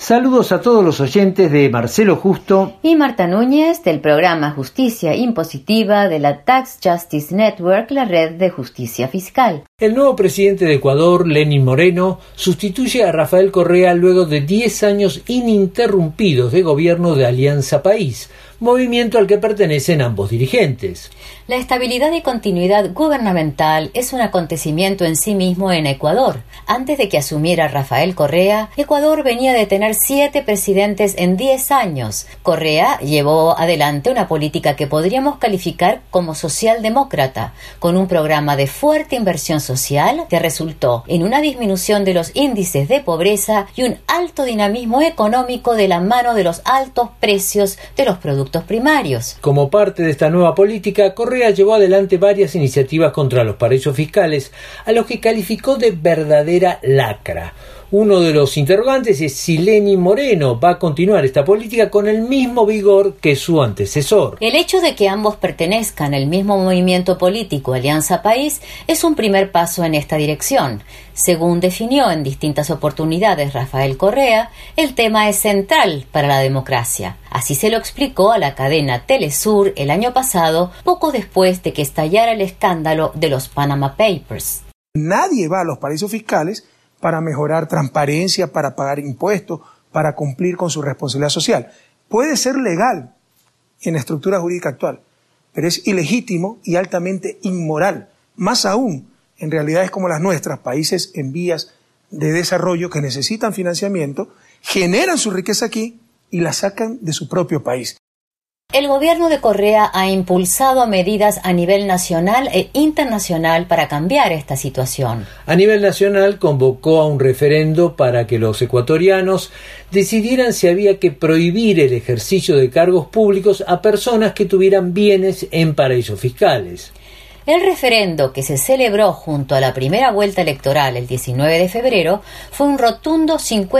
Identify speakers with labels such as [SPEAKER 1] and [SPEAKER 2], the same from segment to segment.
[SPEAKER 1] Saludos a todos los oyentes de Marcelo Justo
[SPEAKER 2] y Marta Núñez del programa Justicia Impositiva de la Tax Justice Network, la red de justicia fiscal.
[SPEAKER 1] El nuevo presidente de Ecuador, Lenín Moreno, sustituye a Rafael Correa luego de 10 años ininterrumpidos de gobierno de Alianza País, movimiento al que pertenecen ambos dirigentes.
[SPEAKER 2] La estabilidad y continuidad gubernamental es un acontecimiento en sí mismo en Ecuador. Antes de que asumiera Rafael Correa, Ecuador venía de tener 7 presidentes en 10 años. Correa llevó adelante una política que podríamos calificar como socialdemócrata, con un programa de fuerte inversión social que resultó en una disminución de los índices de pobreza y un alto dinamismo económico de la mano de los altos precios de los productos primarios.
[SPEAKER 1] Como parte de esta nueva política, Correa llevó adelante varias iniciativas contra los paraísos fiscales, a los que calificó de verdadera lacra. Uno de los interrogantes es si Lenín Moreno va a continuar esta política con el mismo vigor que su antecesor.
[SPEAKER 2] El hecho de que ambos pertenezcan al mismo movimiento político, Alianza País, es un primer paso en esta dirección. Según definió en distintas oportunidades Rafael Correa, el tema es central para la democracia. Así se lo explicó a la cadena Telesur el año pasado, poco después de que estallara el escándalo de los Panama Papers.
[SPEAKER 3] Nadie va a los paraísos fiscales para mejorar transparencia, para pagar impuestos, para cumplir con su responsabilidad social. Puede ser legal en la estructura jurídica actual, pero es ilegítimo y altamente inmoral. Más aún, en realidades como las nuestras, países en vías de desarrollo que necesitan financiamiento, generan su riqueza aquí y la sacan de su propio país.
[SPEAKER 2] El gobierno de Correa ha impulsado medidas a nivel nacional e internacional para cambiar esta situación.
[SPEAKER 1] A nivel nacional convocó a un referendo para que los ecuatorianos decidieran si había que prohibir el ejercicio de cargos públicos a personas que tuvieran bienes en paraísos fiscales.
[SPEAKER 2] El referendo, que se celebró junto a la primera vuelta electoral el 19 de febrero, fue un rotundo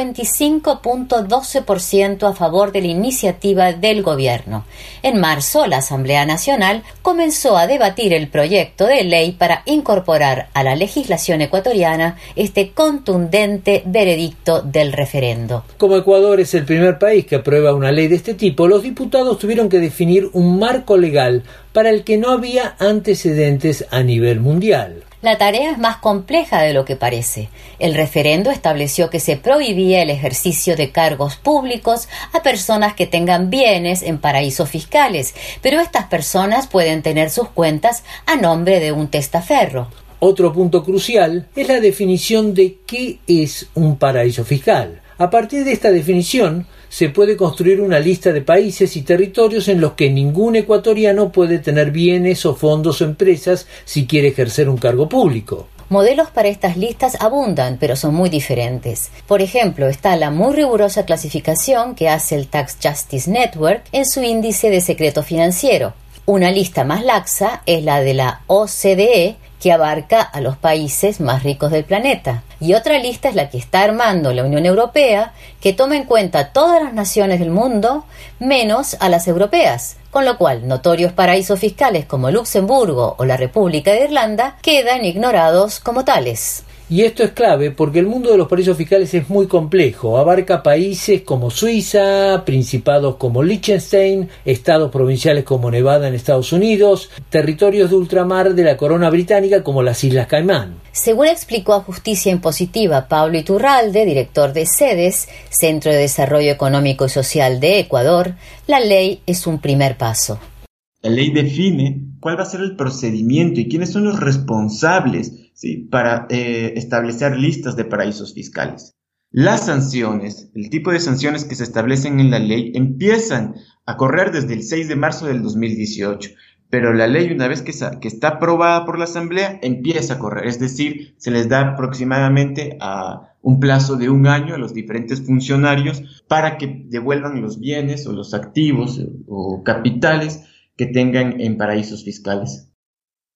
[SPEAKER 2] 55.12% a favor de la iniciativa del gobierno. En marzo, la Asamblea Nacional comenzó a debatir el proyecto de ley para incorporar a la legislación ecuatoriana este contundente veredicto del referendo.
[SPEAKER 1] Como Ecuador es el primer país que aprueba una ley de este tipo, los diputados tuvieron que definir un marco legal para el que no había antecedentes a nivel mundial.
[SPEAKER 2] La tarea es más compleja de lo que parece. El referendo estableció que se prohibía el ejercicio de cargos públicos a personas que tengan bienes en paraísos fiscales, pero estas personas pueden tener sus cuentas a nombre de un testaferro.
[SPEAKER 1] Otro punto crucial es la definición de qué es un paraíso fiscal. A partir de esta definición, se puede construir una lista de países y territorios en los que ningún ecuatoriano puede tener bienes o fondos o empresas si quiere ejercer un cargo público.
[SPEAKER 2] Modelos para estas listas abundan, pero son muy diferentes. Por ejemplo, está la muy rigurosa clasificación que hace el Tax Justice Network en su índice de secreto financiero. Una lista más laxa es la de la OCDE, que abarca a los países más ricos del planeta. Y otra lista es la que está armando la Unión Europea, que toma en cuenta todas las naciones del mundo, menos a las europeas, con lo cual notorios paraísos fiscales como Luxemburgo o la República de Irlanda quedan ignorados como tales.
[SPEAKER 1] Y esto es clave porque el mundo de los paraísos fiscales es muy complejo. Abarca países como Suiza, principados como Liechtenstein, estados provinciales como Nevada en Estados Unidos, territorios de ultramar de la corona británica como las Islas Caimán.
[SPEAKER 2] Según explicó a Justicia Impositiva Pablo Iturralde, director de CEDES, Centro de Desarrollo Económico y Social de Ecuador, la ley es un primer paso.
[SPEAKER 4] La ley define cuál va a ser el procedimiento y quiénes son los responsables, ¿sí?, para establecer listas de paraísos fiscales. Las sanciones, el tipo de sanciones que se establecen en la ley, empiezan a correr desde el 6 de marzo del 2018, pero la ley, una vez que está aprobada por la Asamblea, empieza a correr, es decir, se les da aproximadamente un plazo de 1 año a los diferentes funcionarios para que devuelvan los bienes o los activos o capitales que tengan en paraísos fiscales.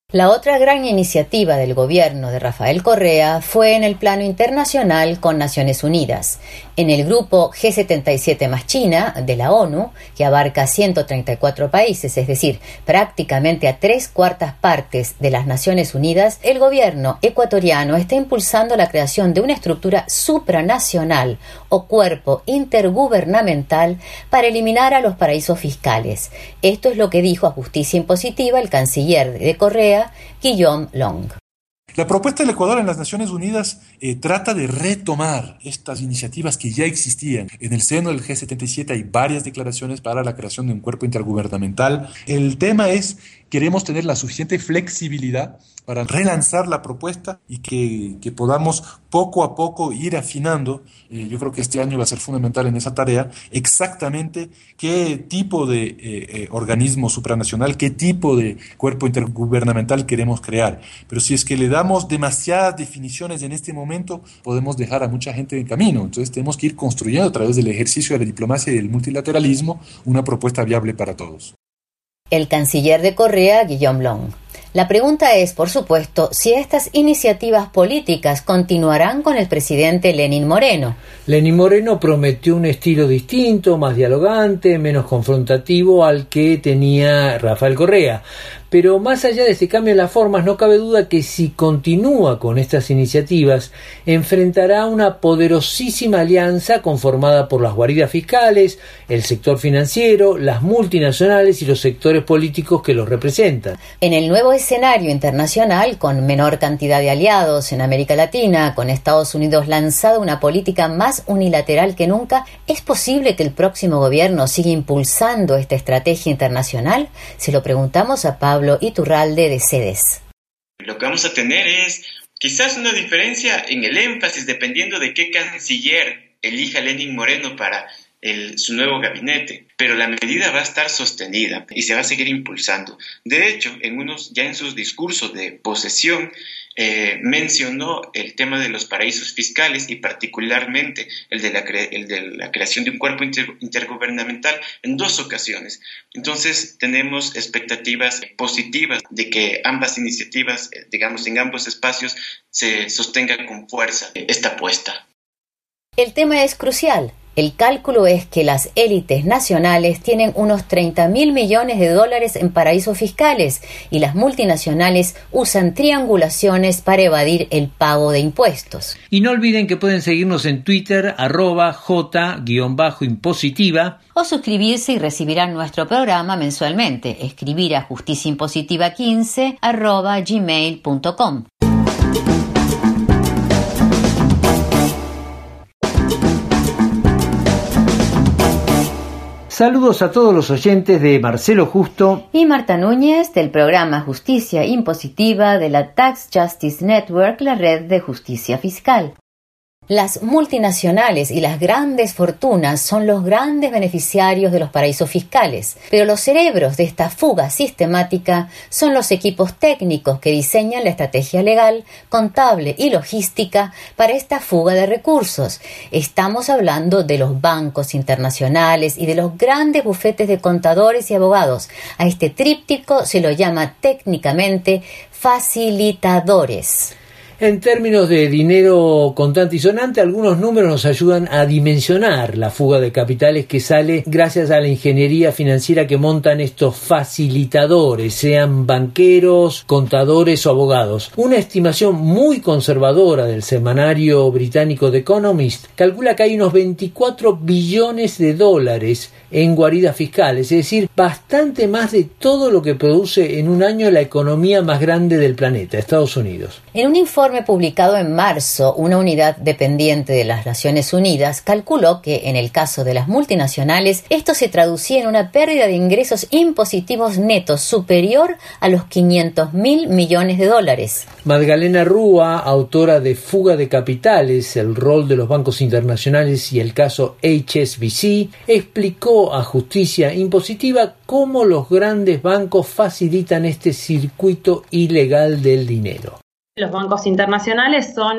[SPEAKER 2] La otra gran iniciativa del gobierno de Rafael Correa fue en el plano internacional con Naciones Unidas. En el grupo G77 más China de la ONU, que abarca 134 países, es decir, prácticamente a 3/4 partes de las Naciones Unidas, el gobierno ecuatoriano está impulsando la creación de una estructura supranacional o cuerpo intergubernamental para eliminar a los paraísos fiscales. Esto es lo que dijo a Justicia Impositiva el canciller de Correa, Guillaume Long.
[SPEAKER 5] La propuesta del Ecuador en las Naciones Unidas trata de retomar estas iniciativas que ya existían. En el seno del G77 hay varias declaraciones para la creación de un cuerpo intergubernamental. El tema es, queremos tener la suficiente flexibilidad para relanzar la propuesta y que podamos poco a poco ir afinando. Yo creo que este año va a ser fundamental en esa tarea, exactamente qué tipo de organismo supranacional, qué tipo de cuerpo intergubernamental queremos crear. Pero si es que le damos demasiadas definiciones en este momento, podemos dejar a mucha gente en camino. Entonces tenemos que ir construyendo a través del ejercicio de la diplomacia y del multilateralismo una propuesta viable para todos.
[SPEAKER 2] El canciller de Correa, Guillaume Long. La pregunta es, por supuesto, si estas iniciativas políticas continuarán con el presidente Lenín Moreno.
[SPEAKER 1] Lenín Moreno prometió un estilo distinto, más dialogante, menos confrontativo al que tenía Rafael Correa. Pero más allá de este cambio en las formas, no cabe duda que si continúa con estas iniciativas, enfrentará una poderosísima alianza conformada por las guaridas fiscales, el sector financiero, las multinacionales y los sectores políticos que los representan.
[SPEAKER 2] En el nuevo escenario internacional, con menor cantidad de aliados en América Latina, con Estados Unidos lanzado una política más unilateral que nunca, ¿es posible que el próximo gobierno siga impulsando esta estrategia internacional? Se lo preguntamos a Pablo Iturralde de CEDES.
[SPEAKER 4] Lo que vamos a tener es quizás una diferencia en el énfasis dependiendo de qué canciller elija Lenín Moreno para su nuevo gabinete, pero la medida va a estar sostenida y se va a seguir impulsando. De hecho, ya en sus discursos de posesión mencionó el tema de los paraísos fiscales y particularmente el de la creación de un cuerpo intergubernamental en 2 ocasiones. Entonces tenemos expectativas positivas de que ambas iniciativas, digamos en ambos espacios, se sostenga con fuerza esta apuesta.
[SPEAKER 2] El tema es crucial. El cálculo es que las élites nacionales tienen unos 30.000 millones de dólares en paraísos fiscales y las multinacionales usan triangulaciones para evadir el pago de impuestos.
[SPEAKER 1] Y no olviden que pueden seguirnos en Twitter, @J_impositiva.
[SPEAKER 2] O suscribirse y recibirán nuestro programa mensualmente. Escribir a justiciaimpositiva15@gmail.com.
[SPEAKER 1] Saludos a todos los oyentes de Marcelo Justo
[SPEAKER 2] y Marta Núñez del programa Justicia Impositiva de la Tax Justice Network, la red de justicia fiscal. Las multinacionales y las grandes fortunas son los grandes beneficiarios de los paraísos fiscales, pero los cerebros de esta fuga sistemática son los equipos técnicos que diseñan la estrategia legal, contable y logística para esta fuga de recursos. Estamos hablando de los bancos internacionales y de los grandes bufetes de contadores y abogados. A este tríptico se lo llama técnicamente facilitadores.
[SPEAKER 1] En términos de dinero contante y sonante, algunos números nos ayudan a dimensionar la fuga de capitales que sale gracias a la ingeniería financiera que montan estos facilitadores, sean banqueros, contadores o abogados. Una estimación muy conservadora del semanario británico The Economist calcula que hay unos 24 billones de dólares en guaridas fiscales, es decir, bastante más de todo lo que produce en un año la economía más grande del planeta, Estados Unidos.
[SPEAKER 2] En un informe publicado en marzo, una unidad dependiente de las Naciones Unidas calculó que, en el caso de las multinacionales, esto se traducía en una pérdida de ingresos impositivos netos superior a los 500.000 millones de dólares.
[SPEAKER 1] Magdalena Rúa, autora de Fuga de Capitales, el rol de los bancos internacionales y el caso HSBC, explicó a Justicia Impositiva cómo los grandes bancos facilitan este circuito ilegal del dinero.
[SPEAKER 6] Los bancos internacionales son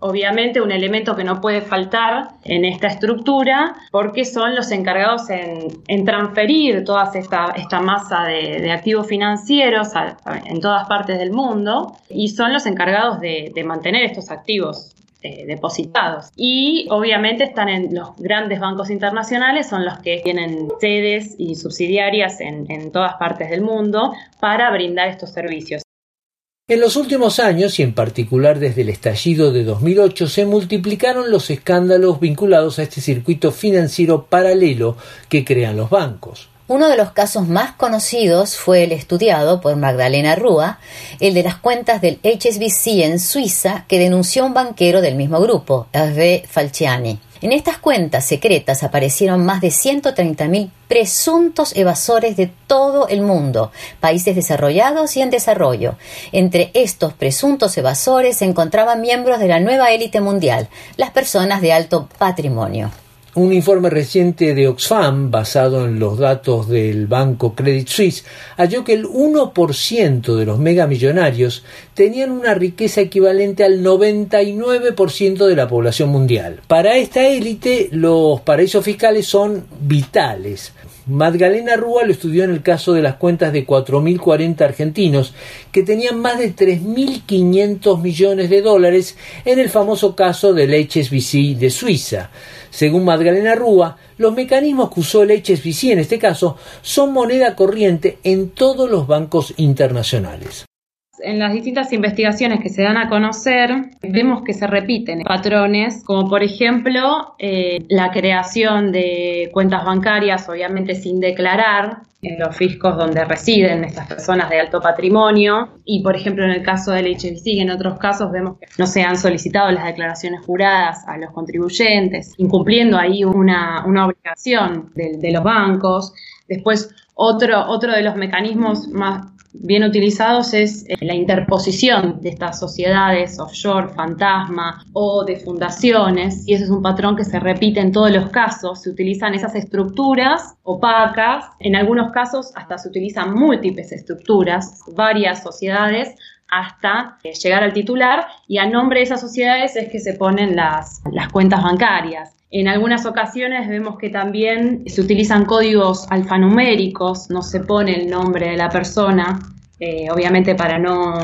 [SPEAKER 6] obviamente un elemento que no puede faltar en esta estructura, porque son los encargados en transferir toda esta masa de activos financieros en todas partes del mundo, y son los encargados de mantener estos activos depositados. Y obviamente están en los grandes bancos internacionales, son los que tienen sedes y subsidiarias en todas partes del mundo para brindar estos servicios.
[SPEAKER 1] En los últimos años, y en particular desde el estallido de 2008, se multiplicaron los escándalos vinculados a este circuito financiero paralelo que crean los bancos.
[SPEAKER 2] Uno de los casos más conocidos fue el estudiado por Magdalena Rúa, el de las cuentas del HSBC en Suiza, que denunció un banquero del mismo grupo, Hervé Falciani. En estas cuentas secretas aparecieron más de 130.000 presuntos evasores de todo el mundo, países desarrollados y en desarrollo. Entre estos presuntos evasores se encontraban miembros de la nueva élite mundial, las personas de alto patrimonio.
[SPEAKER 1] Un informe reciente de Oxfam, basado en los datos del banco Credit Suisse, halló que el 1% de los megamillonarios tenían una riqueza equivalente al 99% de la población mundial. Para esta élite, los paraísos fiscales son vitales. Magdalena Rúa lo estudió en el caso de las cuentas de 4.040 argentinos que tenían más de 3.500 millones de dólares en el famoso caso del HSBC de Suiza. Según Magdalena Rúa, los mecanismos que usó el HSBC en este caso son moneda corriente en todos los bancos internacionales.
[SPEAKER 6] En las distintas investigaciones que se dan a conocer, vemos que se repiten patrones, como por ejemplo la creación de cuentas bancarias, obviamente sin declarar, en los fiscos donde residen estas personas de alto patrimonio, y por ejemplo en el caso del HSBC y en otros casos vemos que no se han solicitado las declaraciones juradas a los contribuyentes, incumpliendo ahí una obligación de los bancos. Después otro de los mecanismos más bien utilizados es la interposición de estas sociedades offshore, fantasma o de fundaciones, y ese es un patrón que se repite en todos los casos. Se utilizan esas estructuras opacas, en algunos casos hasta se utilizan múltiples estructuras, varias sociedades, hasta llegar al titular, y a nombre de esas sociedades es que se ponen las cuentas bancarias. En algunas ocasiones vemos que también se utilizan códigos alfanuméricos, no se pone el nombre de la persona, obviamente para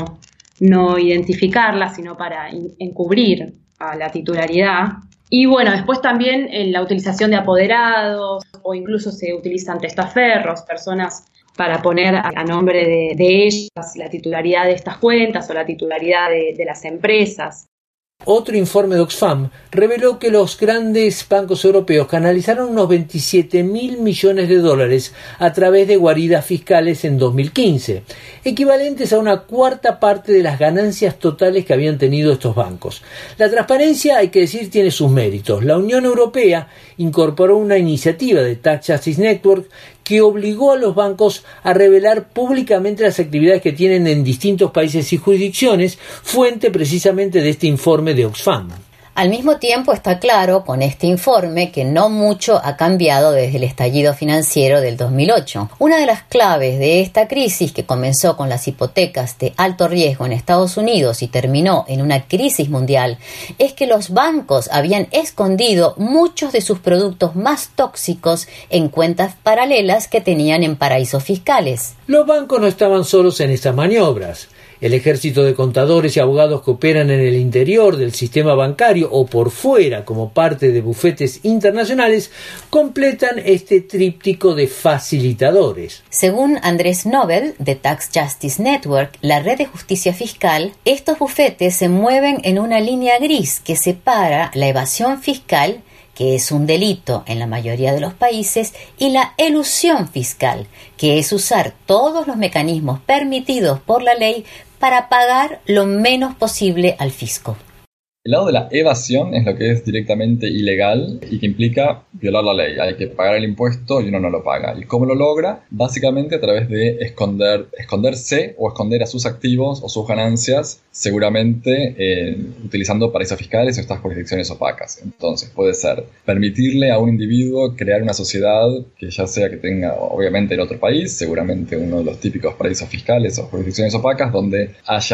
[SPEAKER 6] no identificarla, sino para encubrir a la titularidad. Y bueno, después también la utilización de apoderados, o incluso se utilizan testaferros, personas para poner a nombre de ellas la titularidad de estas cuentas o la titularidad de las empresas.
[SPEAKER 1] Otro informe de Oxfam reveló que los grandes bancos europeos canalizaron unos 27.000 millones de dólares a través de guaridas fiscales en 2015, equivalentes a una cuarta parte de las ganancias totales que habían tenido estos bancos. La transparencia, hay que decir, tiene sus méritos. La Unión Europea incorporó una iniciativa de Tax Justice Network que obligó a los bancos a revelar públicamente las actividades que tienen en distintos países y jurisdicciones, fuente precisamente de este informe de Oxfam.
[SPEAKER 2] Al mismo tiempo está claro con este informe que no mucho ha cambiado desde el estallido financiero del 2008. Una de las claves de esta crisis, que comenzó con las hipotecas de alto riesgo en Estados Unidos y terminó en una crisis mundial, es que los bancos habían escondido muchos de sus productos más tóxicos en cuentas paralelas que tenían en paraísos fiscales.
[SPEAKER 1] Los bancos no estaban solos en estas maniobras. El ejército de contadores y abogados que operan en el interior del sistema bancario o por fuera como parte de bufetes internacionales completan este tríptico de facilitadores.
[SPEAKER 2] Según Andrés Nobel, de Tax Justice Network, la red de justicia fiscal, estos bufetes se mueven en una línea gris que separa la evasión fiscal, que es un delito en la mayoría de los países, y la elusión fiscal, que es usar todos los mecanismos permitidos por la ley para pagar lo menos posible al fisco.
[SPEAKER 7] El lado de la evasión es lo que es directamente ilegal y que implica violar la ley. Hay que pagar el impuesto y uno no lo paga. ¿Y cómo lo logra? Básicamente a través de esconderse o esconder a sus activos o sus ganancias, seguramente utilizando paraísos fiscales o estas jurisdicciones opacas. Entonces puede ser permitirle a un individuo crear una sociedad que ya sea que tenga obviamente en otro país, seguramente uno de los típicos paraísos fiscales o jurisdicciones opacas, donde haya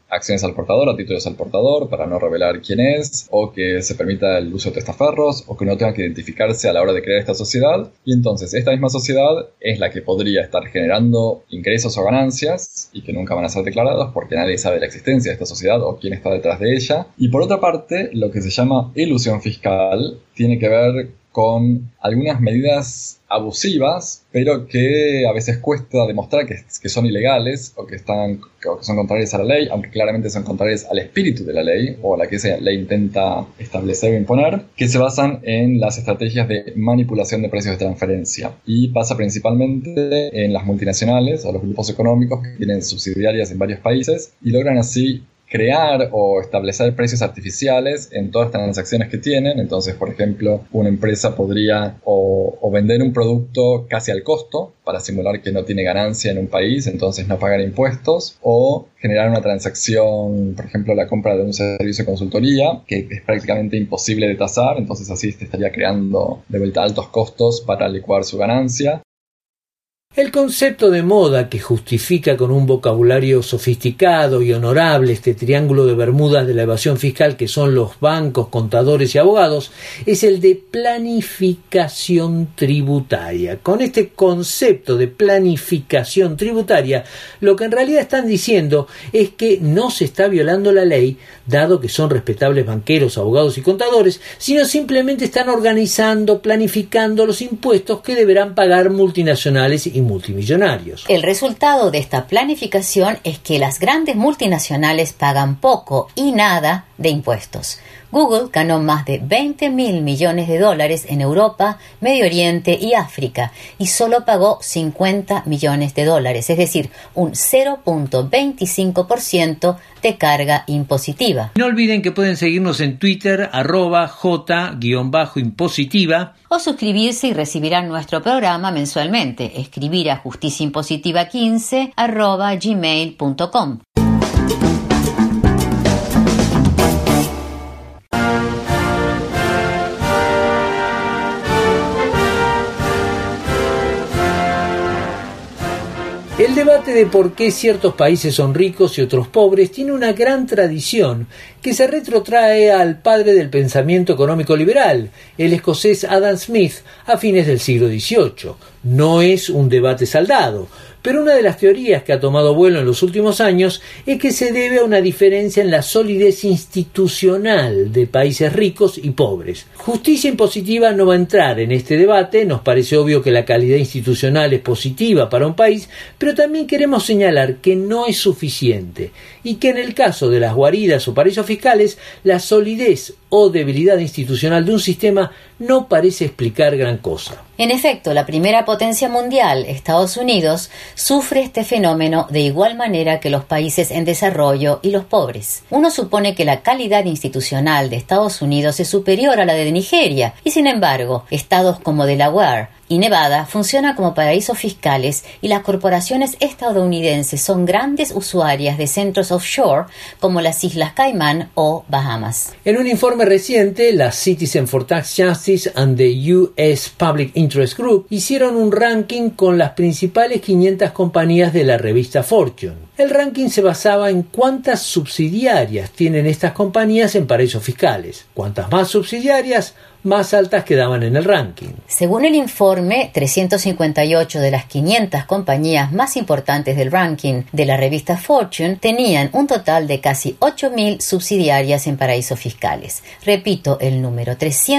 [SPEAKER 7] acciones al portador o títulos al portador para no revelar quién es, o que se permita el uso de testaferros, o que no tenga que identificarse a la hora de crear esta sociedad. Y entonces esta misma sociedad es la que podría estar generando ingresos o ganancias y que nunca van a ser declarados porque nadie sabe la existencia de esta sociedad o quién está detrás de ella. Y por otra parte, lo que se llama elusión fiscal tiene que ver con algunas medidas abusivas, pero que a veces cuesta demostrar que son ilegales o que son contrarias a la ley, aunque claramente son contrarias al espíritu de la ley o a la que esa ley intenta establecer o imponer, que se basan en las estrategias de manipulación de precios de transferencia. Y pasa principalmente en las multinacionales o los grupos económicos que tienen subsidiarias en varios países y logran así crear o establecer precios artificiales en todas las transacciones que tienen. Entonces, por ejemplo, una empresa podría o vender un producto casi al costo para simular que no tiene ganancia en un país, entonces no pagar impuestos, o generar una transacción, por ejemplo, la compra de un servicio de consultoría, que es prácticamente imposible de tasar, entonces así te estaría creando de vuelta altos costos para licuar su ganancia.
[SPEAKER 1] El concepto de moda que justifica con un vocabulario sofisticado y honorable este triángulo de Bermudas de la evasión fiscal que son los bancos, contadores y abogados es el de planificación tributaria. Con este concepto de planificación tributaria, lo que en realidad están diciendo es que no se está violando la ley, dado que son respetables banqueros, abogados y contadores, sino simplemente están organizando, planificando los impuestos que deberán pagar multinacionales y multimillonarios.
[SPEAKER 2] El resultado de esta planificación es que las grandes multinacionales pagan poco y nada de impuestos. Google ganó más de $20.000 millones en Europa, Medio Oriente y África y solo pagó $50 millones, es decir, un 0.25% de carga impositiva.
[SPEAKER 1] No olviden que pueden seguirnos en Twitter @J_impositiva
[SPEAKER 2] o suscribirse y recibirán nuestro programa mensualmente. Escribir a justiciaimpositiva15@gmail.com.
[SPEAKER 1] El debate de por qué ciertos países son ricos y otros pobres tiene una gran tradición que se retrotrae al padre del pensamiento económico liberal, el escocés Adam Smith, a fines del siglo XVIII. No es un debate saldado, pero una de las teorías que ha tomado vuelo en los últimos años es que se debe a una diferencia en la solidez institucional de países ricos y pobres. Justicia Impositiva no va a entrar en este debate, nos parece obvio que la calidad institucional es positiva para un país, pero también queremos señalar que no es suficiente y que en el caso de las guaridas o paraísos fiscales, la solidez o debilidad institucional de un sistema no parece explicar gran cosa.
[SPEAKER 2] En efecto, la primera potencia mundial, Estados Unidos, sufre este fenómeno de igual manera que los países en desarrollo y los pobres. Uno supone que la calidad institucional de Estados Unidos es superior a la de Nigeria, y sin embargo, estados como Delaware y Nevada funcionan como paraísos fiscales y las corporaciones estadounidenses son grandes usuarias de centros offshore como las Islas Caimán o Bahamas.
[SPEAKER 1] En un informe reciente, la Citizen for Tax Justice and the U.S. Public Interest Group hicieron un ranking con las principales 500 compañías de la revista Fortune. El ranking se basaba en cuántas subsidiarias tienen estas compañías en paraísos fiscales. Cuantas más subsidiarias, más altas quedaban en el ranking.
[SPEAKER 2] Según el informe, 358 de las 500 compañías más importantes del ranking de la revista Fortune tenían un total de casi 8.000 subsidiarias en paraísos fiscales. Repito el número,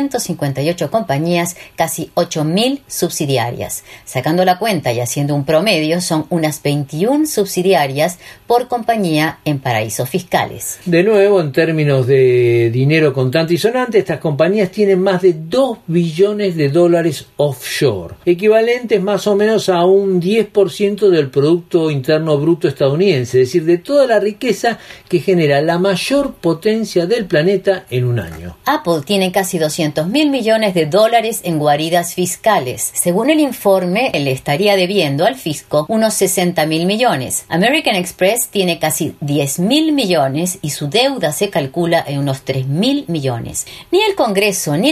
[SPEAKER 2] 358 compañías, casi 8.000 subsidiarias. Sacando la cuenta y haciendo un promedio, son unas 21 subsidiarias por compañía en paraísos fiscales.
[SPEAKER 1] De nuevo, en términos de dinero contante y sonante, estas compañías tienen más de $2 billones offshore, equivalentes más o menos a un 10% del Producto Interno Bruto estadounidense, es decir, de toda la riqueza que genera la mayor potencia del planeta en un año.
[SPEAKER 2] Apple tiene casi $200.000 millones en guaridas fiscales. Según el informe, le estaría debiendo al fisco unos $60.000 millones. American Express tiene casi $10.000 millones y su deuda se calcula en unos $3.000 millones. Ni el Congreso ni la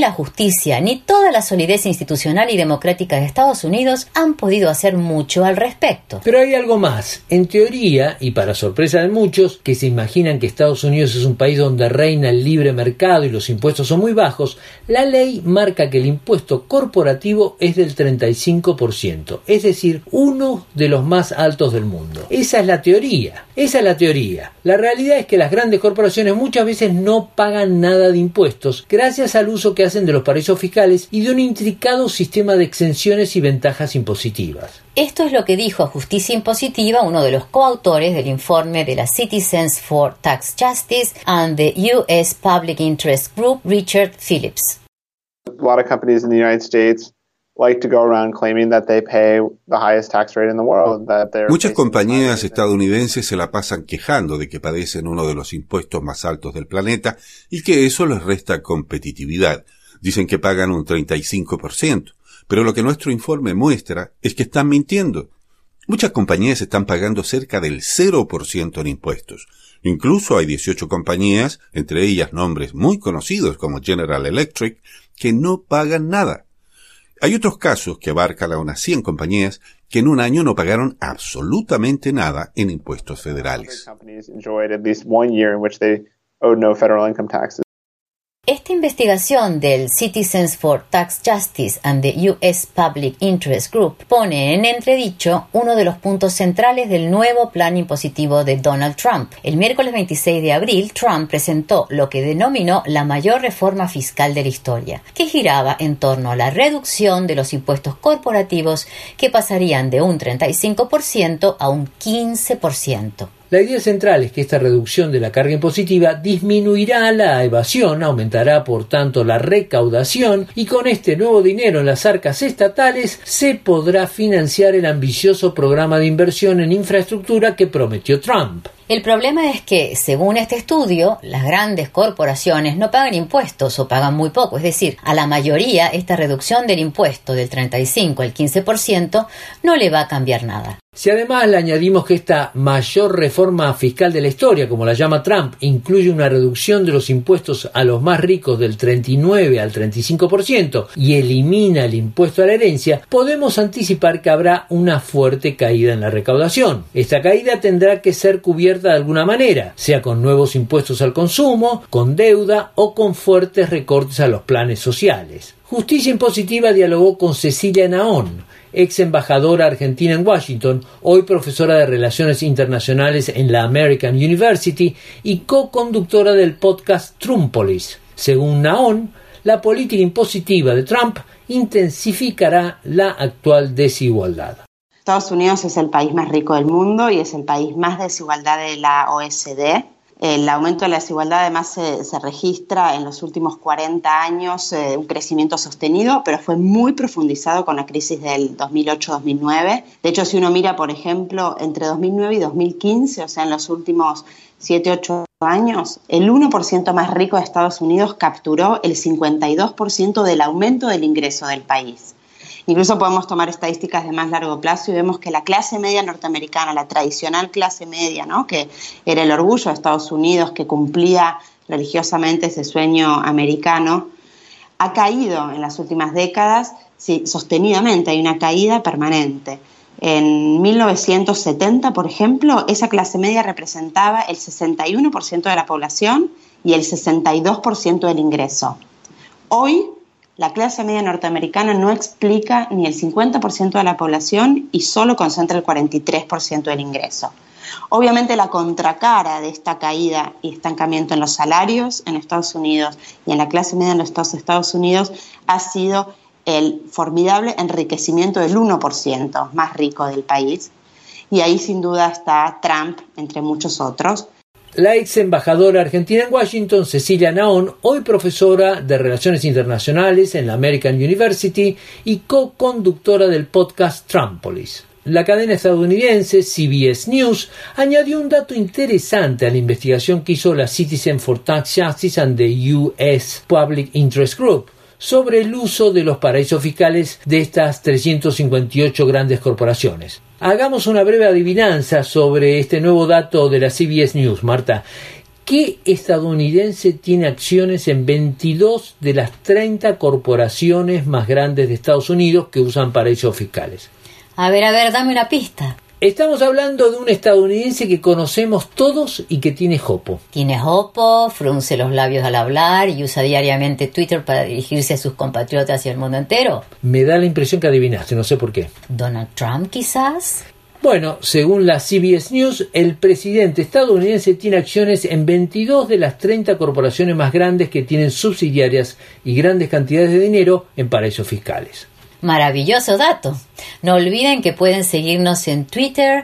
[SPEAKER 2] la justicia ni toda la solidez institucional y democrática de Estados Unidos han podido hacer mucho al respecto.
[SPEAKER 1] Pero hay algo más. En teoría, y para sorpresa de muchos, que se imaginan que Estados Unidos es un país donde reina el libre mercado y los impuestos son muy bajos, la ley marca que el impuesto corporativo es del 35%, es decir, uno de los más altos del mundo. Esa es la teoría. La realidad es que las grandes corporaciones muchas veces no pagan nada de impuestos gracias al uso que hacen de los paraísos fiscales y de un intricado sistema de exenciones y ventajas impositivas.
[SPEAKER 2] Esto es lo que dijo a Justicia Impositiva uno de los coautores del informe de la Citizens for Tax Justice and the U.S. Public Interest Group, Richard Phillips.
[SPEAKER 8] A lot of companies in the United States like to go around claiming that they pay the highest tax rate in the world.
[SPEAKER 9] Muchas compañías estadounidenses se la pasan quejando de que padecen uno de los impuestos más altos del planeta y que eso les resta competitividad. Dicen que pagan un 35%, pero lo que nuestro informe muestra es que están mintiendo. Muchas compañías están pagando cerca del 0% en impuestos. Incluso hay 18 compañías, entre ellas nombres muy conocidos como General Electric, que no pagan nada. Hay otros casos que abarcan a unas 100 compañías que en un año no pagaron absolutamente nada en impuestos federales.
[SPEAKER 2] Esta investigación del Citizens for Tax Justice and the U.S. Public Interest Group pone en entredicho uno de los puntos centrales del nuevo plan impositivo de Donald Trump. El miércoles 26 de abril, Trump presentó lo que denominó la mayor reforma fiscal de la historia, que giraba en torno a la reducción de los impuestos corporativos que pasarían de un 35% a un 15%.
[SPEAKER 1] La idea central es que esta reducción de la carga impositiva disminuirá la evasión, aumentará por tanto la recaudación y con este nuevo dinero en las arcas estatales se podrá financiar el ambicioso programa de inversión en infraestructura que prometió Trump.
[SPEAKER 2] El problema es que, según este estudio, las grandes corporaciones no pagan impuestos o pagan muy poco. Es decir, a la mayoría esta reducción del impuesto del 35 al 15% no le va a cambiar nada.
[SPEAKER 1] Si además le añadimos que esta mayor reforma fiscal de la historia, como la llama Trump, incluye una reducción de los impuestos a los más ricos del 39 al 35% y elimina el impuesto a la herencia, podemos anticipar que habrá una fuerte caída en la recaudación. Esta caída tendrá que ser cubierta de alguna manera, sea con nuevos impuestos al consumo, con deuda o con fuertes recortes a los planes sociales. Justicia Impositiva dialogó con Cecilia Naón, ex embajadora argentina en Washington, hoy profesora de Relaciones Internacionales en la American University y co-conductora del podcast Trumpolis. Según Naón, la política impositiva de Trump intensificará la actual desigualdad.
[SPEAKER 10] Estados Unidos es el país más rico del mundo y es el país más desigualdad de la OECD. El aumento de la desigualdad además se registra en los últimos 40 años, un crecimiento sostenido, pero fue muy profundizado con la crisis del 2008-2009. De hecho, si uno mira, por ejemplo, entre 2009 y 2015, o sea, en los últimos 7-8 años, el 1% más rico de Estados Unidos capturó el 52% del aumento del ingreso del país. Incluso podemos tomar estadísticas de más largo plazo y vemos que la clase media norteamericana, la tradicional clase media, ¿no?, que era el orgullo de Estados Unidos, que cumplía religiosamente ese sueño americano, ha caído en las últimas décadas, sí, sostenidamente, hay una caída permanente. En 1970, por ejemplo, esa clase media representaba el 61% de la población y el 62% del ingreso. Hoy, la clase media norteamericana no explica ni el 50% de la población y solo concentra el 43% del ingreso. Obviamente la contracara de esta caída y estancamiento en los salarios en Estados Unidos y en la clase media en los Estados Unidos ha sido el formidable enriquecimiento del 1% más rico del país. Y ahí sin duda está Trump, entre muchos otros.
[SPEAKER 1] La ex embajadora argentina en Washington, Cecilia Naón, hoy profesora de Relaciones Internacionales en la American University y co-conductora del podcast Trumpolis. La cadena estadounidense CBS News añadió un dato interesante a la investigación que hizo la Citizens for Tax Justice and the U.S. Public Interest Group sobre el uso de los paraísos fiscales de estas 358 grandes corporaciones. Hagamos una breve adivinanza sobre este nuevo dato de la CBS News, Marta. ¿qué estadounidense tiene acciones en 22 de las 30 corporaciones más grandes de Estados Unidos que usan paraísos fiscales?
[SPEAKER 2] A ver, dame una pista.
[SPEAKER 1] Estamos hablando de un estadounidense que conocemos todos y que tiene jopo.
[SPEAKER 2] Tiene jopo, frunce los labios al hablar y usa diariamente Twitter para dirigirse a sus compatriotas y al mundo entero.
[SPEAKER 1] Me da la impresión que adivinaste, no sé por qué.
[SPEAKER 2] ¿Donald Trump, quizás?
[SPEAKER 1] Bueno, según la CBS News, el presidente estadounidense tiene acciones en 22 de las 30 corporaciones más grandes que tienen subsidiarias y grandes cantidades de dinero en paraísos fiscales.
[SPEAKER 2] Maravilloso dato. No olviden que pueden seguirnos en Twitter,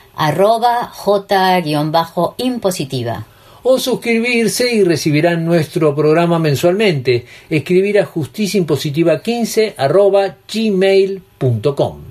[SPEAKER 2] @j_impositiva.
[SPEAKER 1] O suscribirse y recibirán nuestro programa mensualmente. Escribir a justiciaimpositiva15@gmail.com.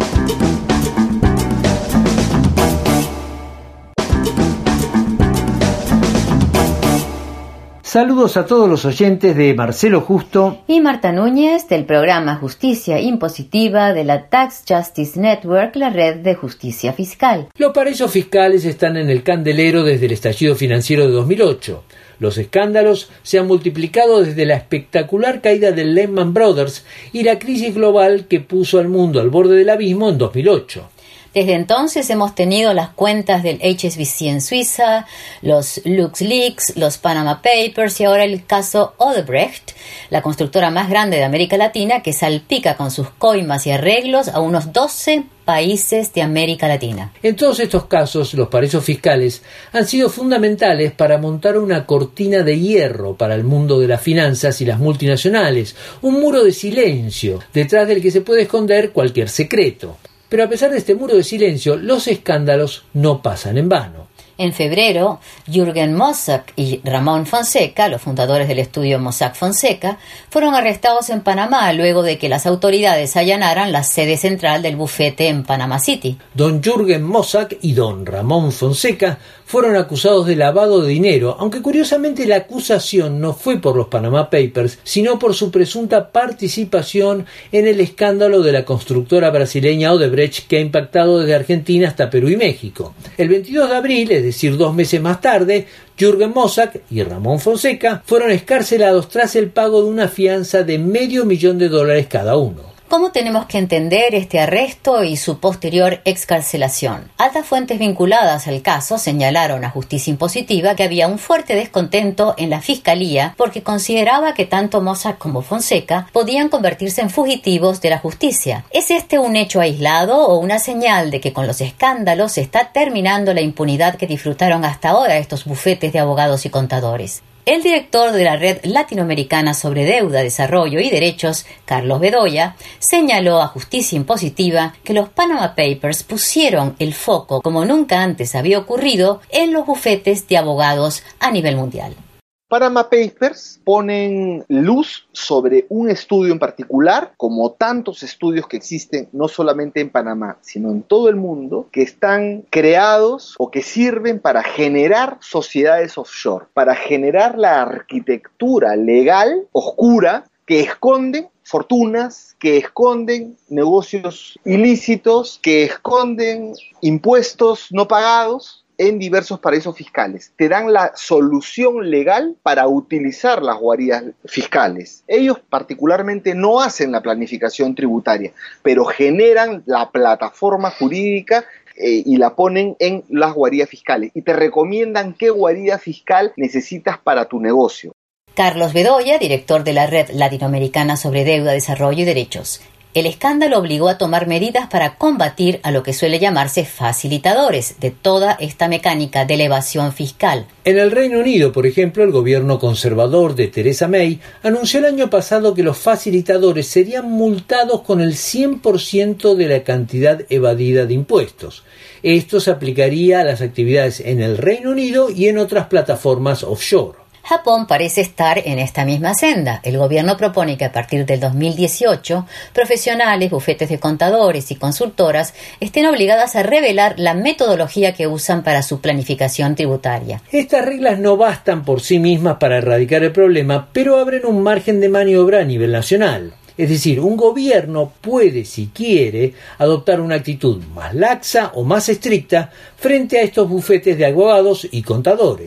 [SPEAKER 1] Saludos a todos los oyentes de Marcelo Justo
[SPEAKER 2] y Marta Núñez del programa Justicia Impositiva de la Tax Justice Network, la red de justicia fiscal.
[SPEAKER 1] Los paraísos fiscales están en el candelero desde el estallido financiero de 2008. Los escándalos se han multiplicado desde la espectacular caída del Lehman Brothers y la crisis global que puso al mundo al borde del abismo en 2008.
[SPEAKER 2] Desde entonces hemos tenido las cuentas del HSBC en Suiza, los LuxLeaks, los Panama Papers y ahora el caso Odebrecht, la constructora más grande de América Latina que salpica con sus coimas y arreglos a unos 12 países de América Latina.
[SPEAKER 1] En todos estos casos, los paraísos fiscales han sido fundamentales para montar una cortina de hierro para el mundo de las finanzas y las multinacionales, un muro de silencio detrás del que se puede esconder cualquier secreto. Pero a pesar de este muro de silencio, los escándalos no pasan en vano.
[SPEAKER 2] En febrero, Jürgen Mossack y Ramón Fonseca, los fundadores del estudio Mossack Fonseca, fueron arrestados en Panamá luego de que las autoridades allanaran la sede central del bufete en Panama City.
[SPEAKER 1] Don Jürgen Mossack y don Ramón Fonseca fueron acusados de lavado de dinero, aunque curiosamente la acusación no fue por los Panama Papers, sino por su presunta participación en el escándalo de la constructora brasileña Odebrecht que ha impactado desde Argentina hasta Perú y México. El 22 de abril, es decir, 2 meses más tarde, Jürgen Mossack y Ramón Fonseca fueron excarcelados tras el pago de una fianza de $500,000 cada uno.
[SPEAKER 2] ¿Cómo tenemos que entender este arresto y su posterior excarcelación? Altas fuentes vinculadas al caso señalaron a Justicia Impositiva que había un fuerte descontento en la Fiscalía porque consideraba que tanto Mossack como Fonseca podían convertirse en fugitivos de la justicia. ¿Es este un hecho aislado o una señal de que con los escándalos se está terminando la impunidad que disfrutaron hasta ahora estos bufetes de abogados y contadores? El director de la Red Latinoamericana sobre Deuda, Desarrollo y Derechos, Carlos Bedoya, señaló a Justicia Impositiva que los Panama Papers pusieron el foco, como nunca antes había ocurrido, en los bufetes de abogados a nivel mundial.
[SPEAKER 11] Panama Papers ponen luz sobre un estudio en particular, como tantos estudios que existen no solamente en Panamá, sino en todo el mundo, que están creados o que sirven para generar sociedades offshore, para generar la arquitectura legal oscura que esconden fortunas, que esconden negocios ilícitos, que esconden impuestos no pagados en diversos paraísos fiscales. Te dan la solución legal para utilizar las guaridas fiscales. Ellos particularmente no hacen la planificación tributaria, pero generan la plataforma jurídica y la ponen en las guaridas fiscales y te recomiendan qué guarida fiscal necesitas para tu negocio.
[SPEAKER 2] Carlos Bedoya, director de la Red Latinoamericana sobre Deuda, Desarrollo y Derechos. El escándalo obligó a tomar medidas para combatir a lo que suele llamarse facilitadores de toda esta mecánica de evasión fiscal.
[SPEAKER 1] En el Reino Unido, por ejemplo, el gobierno conservador de Theresa May anunció el año pasado que los facilitadores serían multados con el 100% de la cantidad evadida de impuestos. Esto se aplicaría a las actividades en el Reino Unido y en otras plataformas offshore.
[SPEAKER 2] Japón parece estar en esta misma senda. El gobierno propone que a partir del 2018, profesionales, bufetes de contadores y consultoras estén obligadas a revelar la metodología que usan para su planificación tributaria.
[SPEAKER 1] Estas reglas no bastan por sí mismas para erradicar el problema, pero abren un margen de maniobra a nivel nacional. Es decir, un gobierno puede, si quiere, adoptar una actitud más laxa o más estricta frente a estos bufetes de abogados y contadores.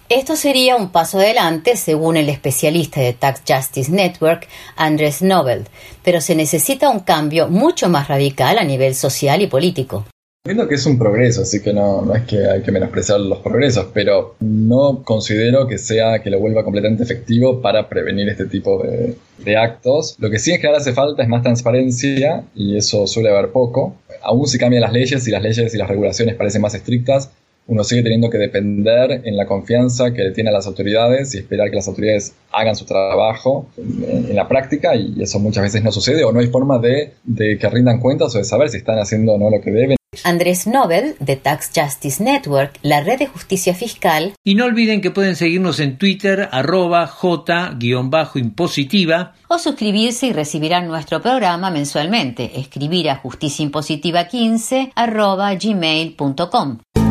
[SPEAKER 2] Esto sería un paso adelante, según el especialista de Tax Justice Network, Andrés Nobel, pero se necesita un cambio mucho más radical a nivel social y político.
[SPEAKER 7] Entiendo que es un progreso, así que no es que hay que menospreciar los progresos, pero no considero que lo vuelva completamente efectivo para prevenir este tipo de actos. Lo que sí en general hace falta es más transparencia, y eso suele haber poco. Aún si cambian las leyes y las regulaciones parecen más estrictas, uno sigue teniendo que depender en la confianza que le tiene a las autoridades y esperar que las autoridades hagan su trabajo en la práctica, y eso muchas veces no sucede, o no hay forma de que rindan cuentas o de saber si están haciendo o no lo que deben.
[SPEAKER 2] Andrés Nobel, de Tax Justice Network, la red de justicia fiscal.
[SPEAKER 1] Y no olviden que pueden seguirnos en Twitter, @J_impositiva.
[SPEAKER 2] O suscribirse y recibirán nuestro programa mensualmente. Escribir a justiciaimpositiva15 @gmail.com.